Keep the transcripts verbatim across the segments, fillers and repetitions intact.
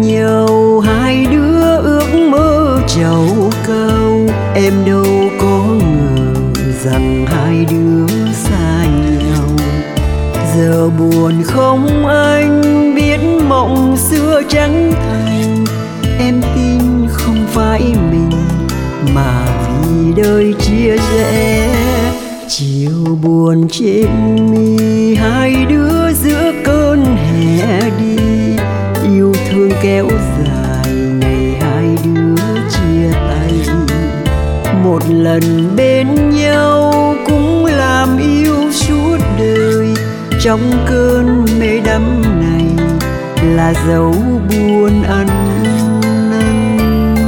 nhau, hai đứa ước mơ trầu câu. Em đâu có ngờ rằng hai đứa xa nhau. Giờ buồn không anh biết mộng xưa chẳng thành. Em tin không phải mình mà vì đời chia rẽ. Chiều buồn trên mi, hai đứa giữa cơn hè đi. Yêu thương kéo dài ngày hai đứa chia tay. Một lần bên nhau cũng làm yêu suốt đời. Trong cơn mê đắm này là dấu buồn ăn năn.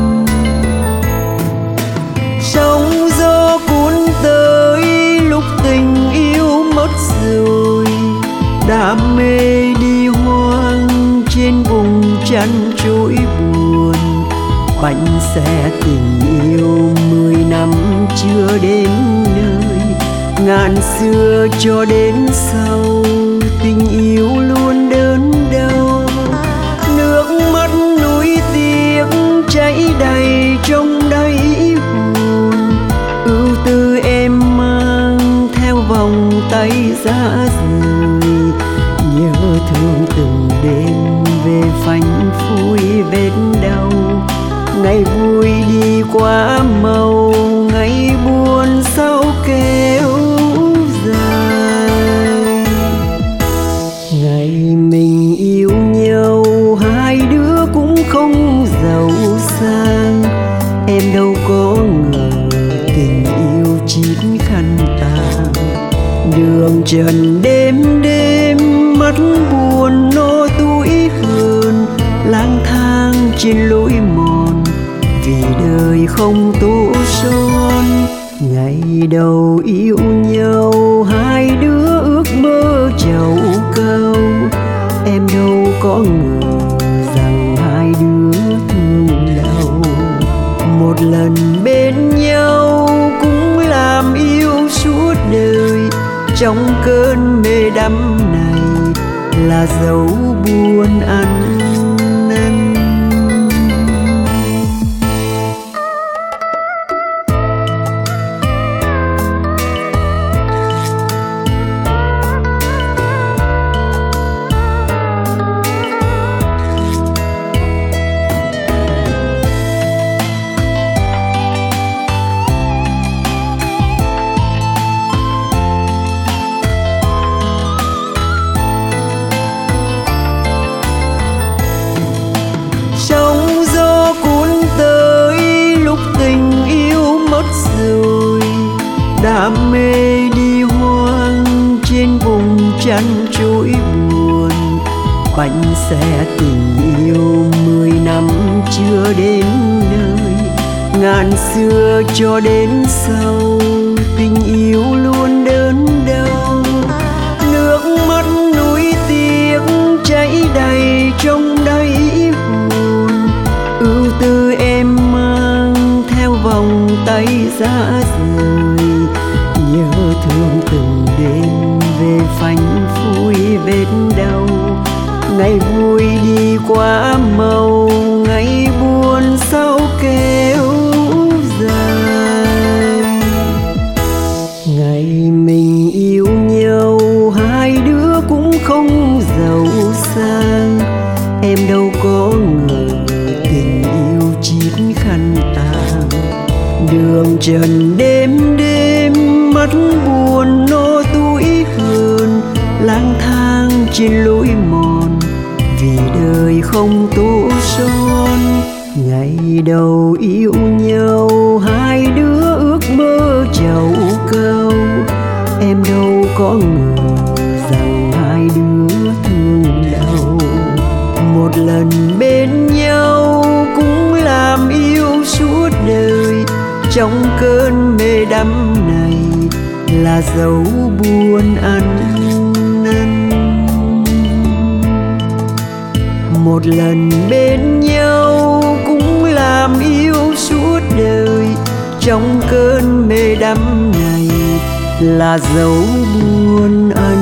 Sóng gió cuốn tới lúc tình yêu mất rồi. Đam mê đi hoang trên vùng chăn trỗi buồn. Bánh xe tình yêu mười năm chưa đến nơi. Ngàn xưa cho đến sau tình yêu luôn đớn đau. Nước mắt nuối tiếc chảy đầy trong đáy hồn. Ưu tư em mang theo vòng tay giá rời. Nhớ thương từng đêm về phanh phui vết đau. Ngày vui đi qua màu, ngày buồn sao kéo dài. Ngày mình yêu nhau, hai đứa cũng không giàu sang. Em đâu có ngờ tình yêu chín khăn tàn. Đường trần đêm đêm mắt buồn no tuổi hơn. Lang thang trên lối mòn vì đời không tô son. Ngày đầu yêu nhau, hai đứa ước mơ trầu câu. Em đâu có ngờ rằng hai đứa thương đau. Một lần bên nhau cũng làm yêu suốt đời. Trong cơn mê đắm này là dấu buồn ăn năn. Đam mê đi hoang trên vùng chăn trỗi buồn. Bánh xe tình yêu mười năm chưa đến nơi. Ngàn xưa cho đến sau tình yêu luôn đớn đau. Nước mắt nuối tiếc chảy đầy trong đáy hồn. Ưu tư em mang theo vòng tay giá rời. Nhớ thương từng đêm về phanh phui vết đau. Ngày vui đi qua màu, ngày buồn sao kéo dài. Ngày mình yêu nhau, hai đứa cũng không giàu sang. Em đâu có ngờ tình yêu chín khăn tàn. Đường trần đêm đêm mắt buồn no tuổi hơn. Lang thang trên lối mòn vì đời không tô son. Ngày đầu yêu nhau, hai đứa ước mơ trầu câu. Em đâu có ngờ rằng hai đứa thương đau. Một lần bên nhau cũng làm yêu suốt đời. Trong cơn mê đắm này là dấu buồn ăn năn. Một lần bên nhau cũng làm yêu suốt đời. Trong cơn mê đắm này là dấu buồn ăn